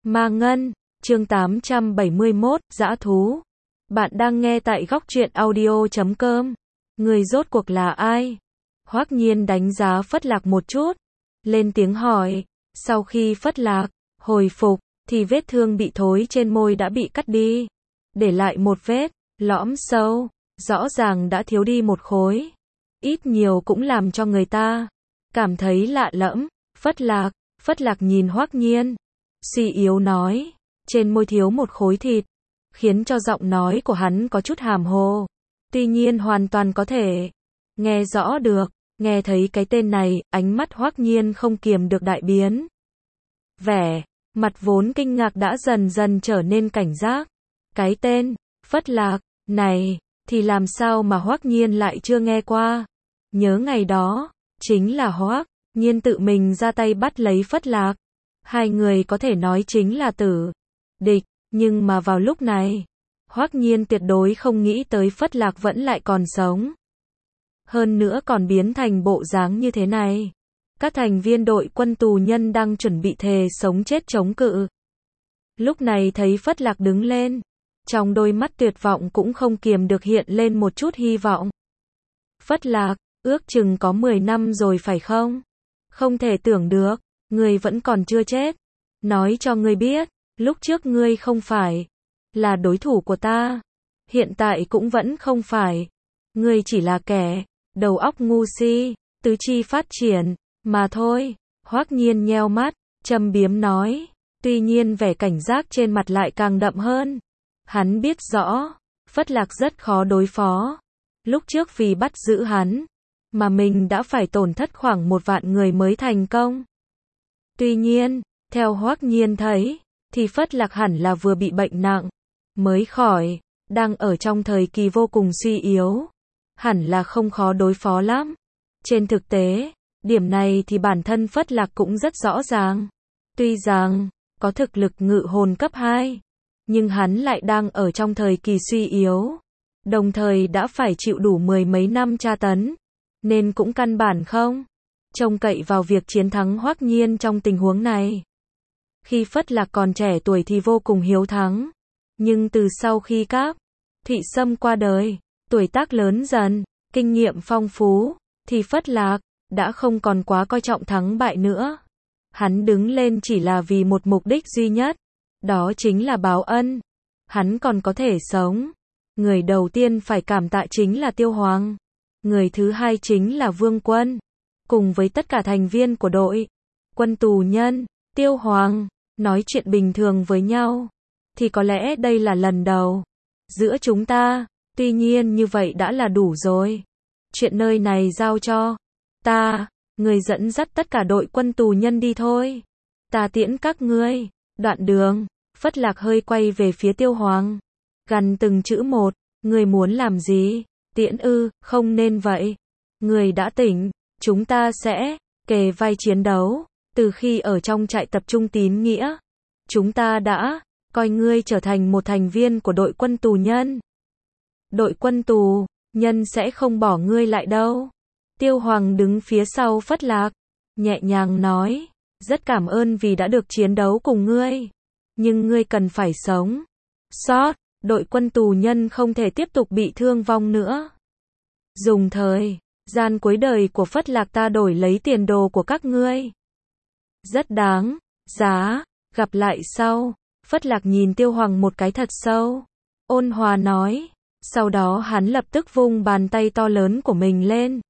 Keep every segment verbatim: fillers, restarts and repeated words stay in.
Ma Ngân, chương tám trăm bảy mươi mốt, Dã Thú. Bạn đang nghe tại góc truyện audio chấm com. Người rốt cuộc là ai? Hoắc Nhiên đánh giá Phất Lạc một chút, lên tiếng hỏi. Sau khi Phất Lạc hồi phục, thì vết thương bị thối trên môi đã bị cắt đi, để lại một vết lõm sâu, rõ ràng đã thiếu đi một khối. Ít nhiều cũng làm cho người ta cảm thấy lạ lẫm. Phất Lạc, Phất Lạc nhìn Hoắc Nhiên, suy yếu nói, trên môi thiếu một khối thịt, khiến cho giọng nói của hắn có chút hàm hồ. Tuy nhiên hoàn toàn có thể nghe rõ được. Nghe thấy cái tên này, ánh mắt Hoắc Nhiên không kiềm được đại biến. Vẻ mặt vốn kinh ngạc đã dần dần trở nên cảnh giác. Cái tên Phất Lạc này thì làm sao mà Hoắc Nhiên lại chưa nghe qua. Nhớ ngày đó, chính là Hoắc Nhiên tự mình ra tay bắt lấy Phất Lạc. Hai người có thể nói chính là tử địch, nhưng mà vào lúc này, Hoắc Nhiên tuyệt đối không nghĩ tới Phất Lạc vẫn lại còn sống. Hơn nữa còn biến thành bộ dáng như thế này. Các thành viên đội quân tù nhân đang chuẩn bị thề sống chết chống cự. Lúc này thấy Phất Lạc đứng lên, trong đôi mắt tuyệt vọng cũng không kiềm được hiện lên một chút hy vọng. Phất Lạc, ước chừng có mười năm rồi phải không? Không thể tưởng được, ngươi vẫn còn chưa chết. Nói cho ngươi biết, lúc trước ngươi không phải là đối thủ của ta. Hiện tại cũng vẫn không phải. Ngươi chỉ là kẻ đầu óc ngu si, tứ chi phát triển mà thôi. Hoắc Nhiên nheo mắt, châm biếm nói. Tuy nhiên vẻ cảnh giác trên mặt lại càng đậm hơn. Hắn biết rõ, Phất Lạc rất khó đối phó. Lúc trước vì bắt giữ hắn, mà mình đã phải tổn thất khoảng một vạn người mới thành công. Tuy nhiên, theo Hoắc Nhiên thấy, thì Phất Lạc hẳn là vừa bị bệnh nặng, mới khỏi, đang ở trong thời kỳ vô cùng suy yếu. Hẳn là không khó đối phó lắm. Trên thực tế, điểm này thì bản thân Phất Lạc cũng rất rõ ràng. Tuy rằng, có thực lực ngự hồn cấp hai, nhưng hắn lại đang ở trong thời kỳ suy yếu. Đồng thời đã phải chịu đủ mười mấy năm tra tấn, nên cũng căn bản không trông cậy vào việc chiến thắng Hoắc Nhiên trong tình huống này. Khi Phất Lạc còn trẻ tuổi thì vô cùng hiếu thắng, nhưng từ sau khi các thị sâm qua đời, tuổi tác lớn dần, kinh nghiệm phong phú, thì Phất Lạc đã không còn quá coi trọng thắng bại nữa. Hắn đứng lên chỉ là vì một mục đích duy nhất, đó chính là báo ân. Hắn còn có thể sống. Người đầu tiên phải cảm tạ chính là Tiêu Hoàng. Người thứ hai chính là Vương Quân. Cùng với tất cả thành viên của đội quân tù nhân, Tiêu Hoàng nói chuyện bình thường với nhau. Thì có lẽ đây là lần đầu giữa chúng ta. Tuy nhiên như vậy đã là đủ rồi. Chuyện nơi này giao cho ta. Người dẫn dắt tất cả đội quân tù nhân đi thôi. Ta tiễn các ngươi. Đoạn đường, Phất Lạc hơi quay về phía Tiêu Hoàng. Gằn từng chữ một. Người muốn làm gì? Tiễn ư? Không nên vậy. Người đã tỉnh. Chúng ta sẽ kề vai chiến đấu. Từ khi ở trong trại tập trung tín nghĩa, chúng ta đã coi ngươi trở thành một thành viên của đội quân tù nhân. Đội quân tù nhân sẽ không bỏ ngươi lại đâu. Tiêu Hoàng đứng phía sau Phất Lạc, nhẹ nhàng nói, rất cảm ơn vì đã được chiến đấu cùng ngươi. Nhưng ngươi cần phải sống sót, đội quân tù nhân không thể tiếp tục bị thương vong nữa. Dùng thời gian cuối đời của Phất Lạc ta đổi lấy tiền đồ của các ngươi. Rất đáng giá, gặp lại sau. Phất Lạc nhìn Tiêu Hoàng một cái thật sâu, ôn hòa nói. Sau đó hắn lập tức vung bàn tay to lớn của mình lên.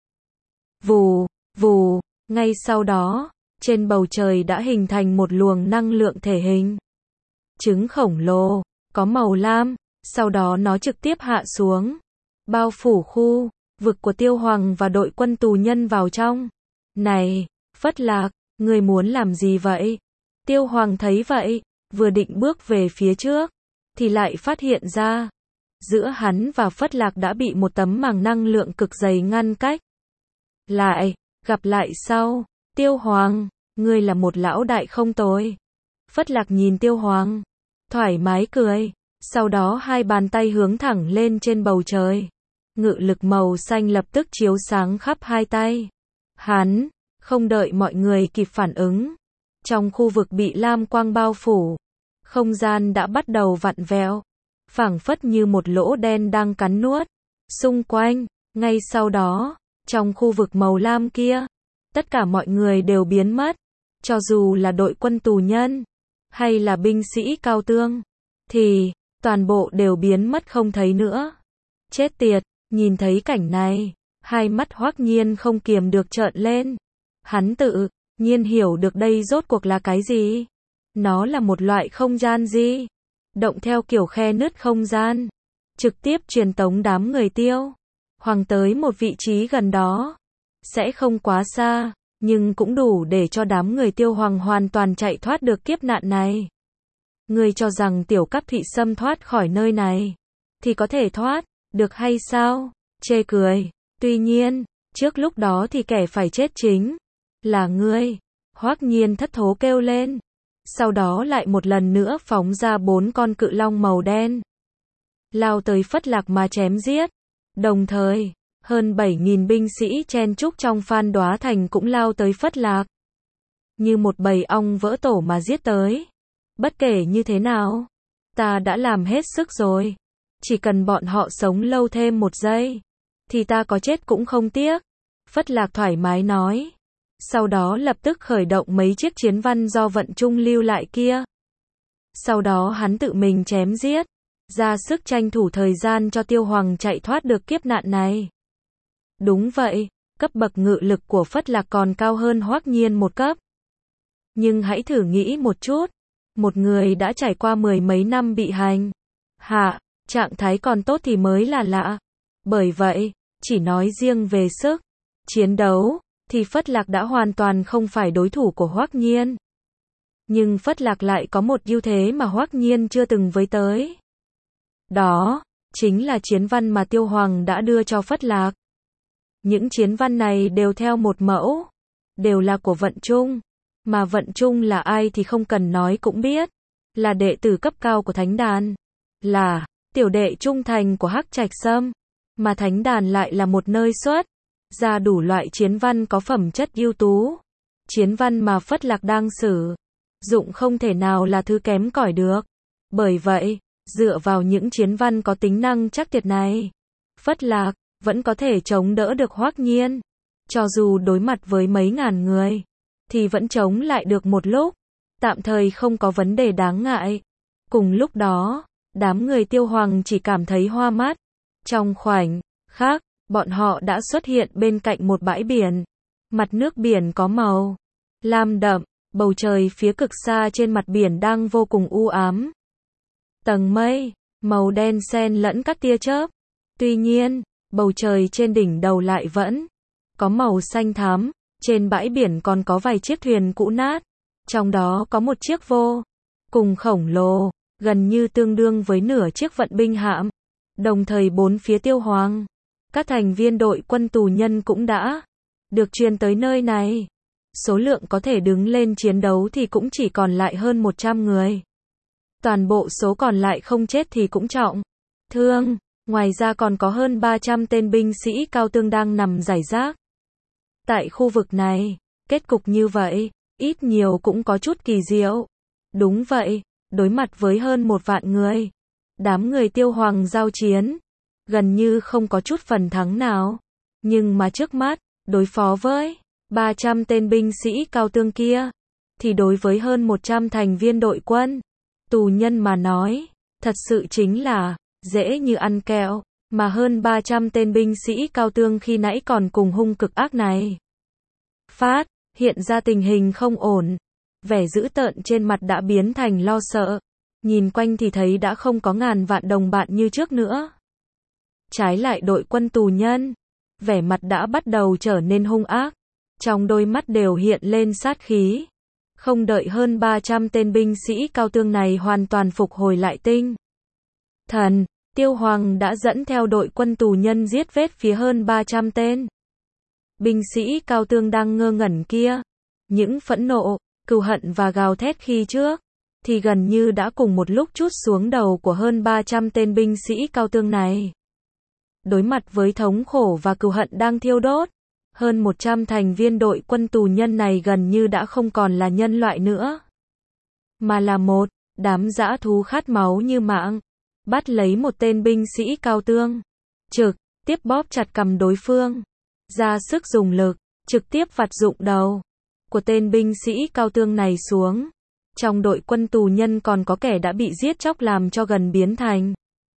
Vù, vù, ngay sau đó, trên bầu trời đã hình thành một luồng năng lượng thể hình. Trứng khổng lồ, có màu lam, sau đó nó trực tiếp hạ xuống, bao phủ khu vực của Tiêu Hoàng và đội quân tù nhân vào trong. Này, Phất Lạc, ngươi muốn làm gì vậy? Tiêu Hoàng thấy vậy, vừa định bước về phía trước, thì lại phát hiện ra, giữa hắn và Phất Lạc đã bị một tấm màng năng lượng cực dày ngăn cách. Lại, gặp lại sau. Tiêu Hoàng, ngươi là một lão đại không tồi. Phất Lạc nhìn Tiêu Hoàng, thoải mái cười. Sau đó hai bàn tay hướng thẳng lên trên bầu trời. Ngự lực màu xanh lập tức chiếu sáng khắp hai tay. Hắn, không đợi mọi người kịp phản ứng. Trong khu vực bị lam quang bao phủ, Không gian đã bắt đầu vặn vẹo, phảng phất như một lỗ đen đang cắn nuốt. Xung quanh, ngay sau đó, trong khu vực màu lam kia, tất cả mọi người đều biến mất. Cho dù là đội quân tù nhân, hay là binh sĩ cao tương, thì toàn bộ đều biến mất không thấy nữa. Chết tiệt, nhìn thấy cảnh này, hai mắt Hoắc Nhiên không kiềm được trợn lên. Hắn tự nhiên hiểu được đây rốt cuộc là cái gì. Nó là một loại không gian gì? Động theo kiểu khe nứt không gian, trực tiếp truyền tống đám người Tiêu Hoàng tới một vị trí gần đó. Sẽ không quá xa, nhưng cũng đủ để cho đám người Tiêu Hoàng hoàn toàn chạy thoát được kiếp nạn này. Ngươi cho rằng Tiểu Cáp Thị Sâm thoát khỏi nơi này thì có thể thoát được hay sao? Chê cười. Tuy nhiên, trước lúc đó thì kẻ phải chết chính là ngươi. Hoắc Nhiên thất thố kêu lên. Sau đó lại một lần nữa phóng ra bốn con cự long màu đen, lao tới Phất Lạc mà chém giết. Đồng thời, hơn bảy nghìn binh sĩ chen chúc trong Phan Đoá Thành cũng lao tới Phất Lạc. Như một bầy ong vỡ tổ mà giết tới. Bất kể như thế nào, ta đã làm hết sức rồi. Chỉ cần bọn họ sống lâu thêm một giây, thì ta có chết cũng không tiếc. Phất Lạc thoải mái nói. Sau đó lập tức khởi động mấy chiếc chiến văn do Vận Trung lưu lại kia. Sau đó hắn tự mình chém giết, ra sức tranh thủ thời gian cho Tiêu Hoàng chạy thoát được kiếp nạn này. Đúng vậy, cấp bậc ngự lực của Phất Lạc còn cao hơn Hoắc Nhiên một cấp. Nhưng hãy thử nghĩ một chút, một người đã trải qua mười mấy năm bị hành hạ, trạng thái còn tốt thì mới là lạ. Bởi vậy, chỉ nói riêng về sức chiến đấu, thì Phất Lạc đã hoàn toàn không phải đối thủ của Hoắc Nhiên. Nhưng Phất Lạc lại có một ưu thế mà Hoắc Nhiên chưa từng với tới. Đó, chính là chiến văn mà Tiêu Hoàng đã đưa cho Phất Lạc. Những chiến văn này đều theo một mẫu, đều là của Vận Trung. Mà Vận Trung là ai thì không cần nói cũng biết. Là đệ tử cấp cao của Thánh Đàn. Là tiểu đệ trung thành của Hắc Trạch Sâm. Mà Thánh Đàn lại là một nơi xuất ra đủ loại chiến văn có phẩm chất ưu tú. Chiến văn mà Phất Lạc đang sử dụng không thể nào là thứ kém cỏi được. Bởi vậy, dựa vào những chiến văn có tính năng chắc tuyệt này, Phất Lạc vẫn có thể chống đỡ được Hoắc Nhiên. Cho dù đối mặt với mấy ngàn người, thì vẫn chống lại được một lúc. Tạm thời không có vấn đề đáng ngại. Cùng lúc đó, đám người Tiêu Hoàng chỉ cảm thấy hoa mắt. Trong khoảnh khắc, bọn họ đã xuất hiện bên cạnh một bãi biển. Mặt nước biển có màu lam đậm, bầu trời phía cực xa trên mặt biển đang vô cùng u ám. Tầng mây màu đen xen lẫn các tia chớp. Tuy nhiên, bầu trời trên đỉnh đầu lại vẫn có màu xanh thắm. Trên bãi biển còn có vài chiếc thuyền cũ nát. Trong đó có một chiếc vô cùng khổng lồ, gần như tương đương với nửa chiếc vận binh hạm. Đồng thời bốn phía Tiêu Hoàng, các thành viên đội quân tù nhân cũng đã được truyền tới nơi này. Số lượng có thể đứng lên chiến đấu thì cũng chỉ còn lại hơn một trăm người. Toàn bộ số còn lại không chết thì cũng trọng thương. Ngoài ra còn có hơn ba trăm tên binh sĩ cao tương đang nằm rải rác tại khu vực này. Kết cục như vậy, ít nhiều cũng có chút kỳ diệu. Đúng vậy, đối mặt với hơn một vạn người, đám người Tiêu Hoàng giao chiến, gần như không có chút phần thắng nào. Nhưng mà trước mắt, đối phó với ba trăm tên binh sĩ cao tương kia, thì đối với hơn một trăm thành viên đội quân tù nhân mà nói, thật sự chính là dễ như ăn kẹo. Mà hơn ba trăm tên binh sĩ cao tương khi nãy còn cùng hung cực ác này phát hiện ra tình hình không ổn, vẻ dữ tợn trên mặt đã biến thành lo sợ. Nhìn quanh thì thấy đã không có ngàn vạn đồng bạn như trước nữa. Trái lại đội quân tù nhân, vẻ mặt đã bắt đầu trở nên hung ác, trong đôi mắt đều hiện lên sát khí. Không đợi hơn ba trăm tên binh sĩ cao tương này hoàn toàn phục hồi lại tinh thần, Tiêu Hoàng đã dẫn theo đội quân tù nhân giết vết phía hơn ba trăm tên binh sĩ cao tương đang ngơ ngẩn kia. Những phẫn nộ, cừu hận và gào thét khi trước, thì gần như đã cùng một lúc trút xuống đầu của hơn ba trăm tên binh sĩ cao tương này. Đối mặt với thống khổ và cừu hận đang thiêu đốt, hơn một trăm thành viên đội quân tù nhân này gần như đã không còn là nhân loại nữa, mà là một Đám dã thú khát máu như mạng, bắt lấy một tên binh sĩ cao tương, trực tiếp bóp chặt cằm đối phương, ra sức dùng lực, trực tiếp vặt rụng đầu của tên binh sĩ cao tương này xuống. Trong đội quân tù nhân còn có kẻ đã bị giết chóc làm cho gần biến thành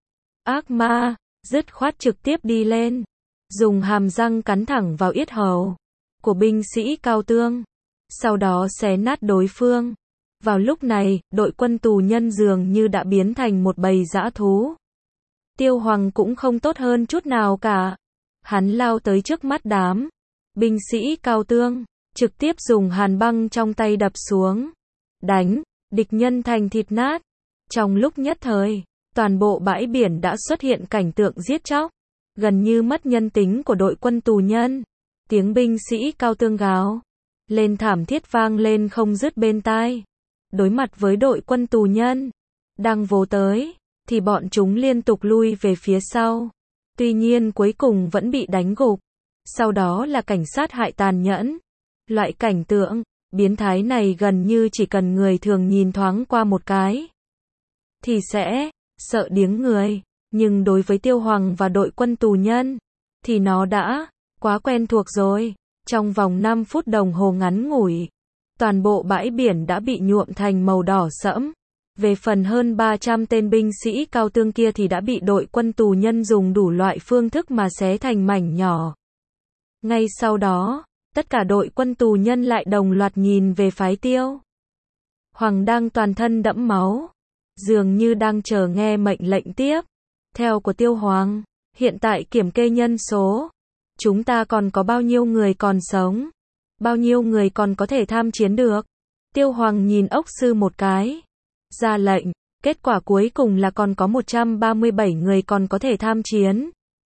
ác ma, dứt khoát trực tiếp đi lên, dùng hàm răng cắn thẳng vào yết hầu của binh sĩ cao tương, sau đó xé nát đối phương. Vào lúc này, đội quân tù nhân dường như đã biến thành một bầy dã thú. Tiêu Hoàng cũng không tốt hơn chút nào cả. Hắn lao tới trước mắt đám binh sĩ cao tương, trực tiếp dùng hàn băng trong tay đập xuống, đánh địch nhân thành thịt nát. Trong lúc nhất thời, toàn bộ bãi biển đã xuất hiện cảnh tượng giết chóc, gần như mất nhân tính của đội quân tù nhân. Tiếng binh sĩ cao tương gào lên thảm thiết vang lên không dứt bên tai. Đối mặt với đội quân tù nhân đang vồ tới, thì bọn chúng liên tục lui về phía sau. Tuy nhiên cuối cùng vẫn bị đánh gục. Sau đó là cảnh sát hại tàn nhẫn. Loại cảnh tượng biến thái này gần như chỉ cần người thường nhìn thoáng qua một cái thì sẽ sợ điếng người. Nhưng đối với Tiêu Hoàng và đội quân tù nhân thì nó đã quá quen thuộc rồi. Trong vòng năm phút đồng hồ ngắn ngủi, toàn bộ bãi biển đã bị nhuộm thành màu đỏ sẫm. Về phần hơn ba trăm tên binh sĩ cao tương kia thì đã bị đội quân tù nhân dùng đủ loại phương thức mà xé thành mảnh nhỏ. Ngay sau đó, tất cả đội quân tù nhân lại đồng loạt nhìn về phái Tiêu Hoàng đang toàn thân đẫm máu, dường như đang chờ nghe mệnh lệnh tiếp theo của Tiêu Hoàng. Hiện tại kiểm kê nhân số, chúng ta còn có bao nhiêu người còn sống? Bao nhiêu người còn có thể tham chiến được? Tiêu Hoàng nhìn ốc sư một cái, ra lệnh. Kết quả cuối cùng là còn có một trăm ba mươi bảy người còn có thể tham chiến.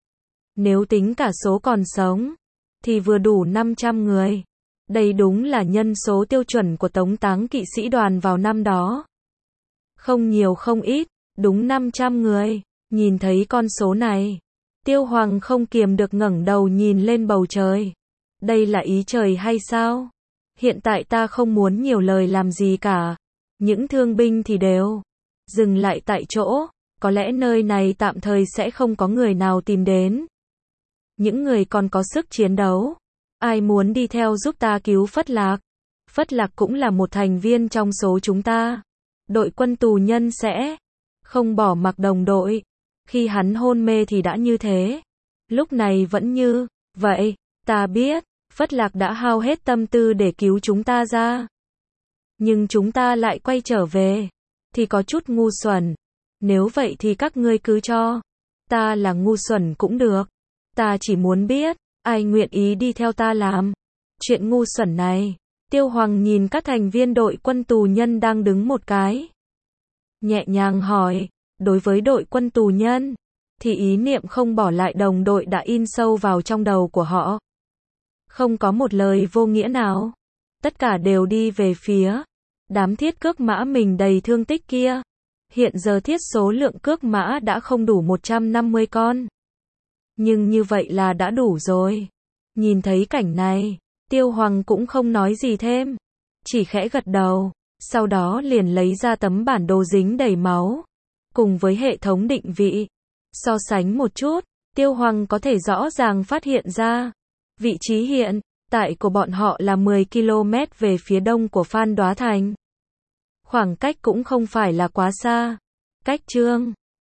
Nếu tính cả số còn sống, thì vừa đủ năm trăm người. Đây đúng là nhân số tiêu chuẩn của Tống Táng kỵ sĩ đoàn vào năm đó. Không nhiều không ít, đúng năm trăm người. Nhìn thấy con số này, Tiêu Hoàng không kiềm được ngẩng đầu nhìn lên bầu trời. Đây là ý trời hay sao? Hiện tại ta không muốn nhiều lời làm gì cả. Những thương binh thì đều dừng lại tại chỗ. Có lẽ nơi này tạm thời sẽ không có người nào tìm đến. Những người còn có sức chiến đấu, ai muốn đi theo giúp ta cứu Phất Lạc? Phất Lạc cũng là một thành viên trong số chúng ta. Đội quân tù nhân sẽ không bỏ mặc đồng đội. Khi hắn hôn mê thì đã như thế. Lúc này vẫn như vậy. Ta biết, Phất Lạc đã hao hết tâm tư để cứu chúng ta ra. Nhưng chúng ta lại quay trở về. Thì có chút ngu xuẩn. Nếu vậy thì các ngươi cứ cho ta là ngu xuẩn cũng được. Ta chỉ muốn biết, ai nguyện ý đi theo ta làm chuyện ngu xuẩn này. Tiêu Hoàng nhìn các thành viên đội quân tù nhân đang đứng một cái, nhẹ nhàng hỏi. Đối với đội quân tù nhân, thì ý niệm không bỏ lại đồng đội đã in sâu vào trong đầu của họ. Không có một lời vô nghĩa nào. Tất cả đều đi về phía đám thiết cước mã mình đầy thương tích kia. Hiện giờ thiết số lượng cước mã đã không đủ một trăm năm mươi con. Nhưng như vậy là đã đủ rồi. Nhìn thấy cảnh này, Tiêu Hoàng cũng không nói gì thêm, chỉ khẽ gật đầu, sau đó liền lấy ra tấm bản đồ dính đầy máu, cùng với hệ thống định vị. So sánh một chút, Tiêu Hoàng có thể rõ ràng phát hiện ra, vị trí hiện tại của bọn họ là mười ki lô mét về phía đông của Phan Đoá Thành. Khoảng cách cũng không phải là quá xa. Cách Trương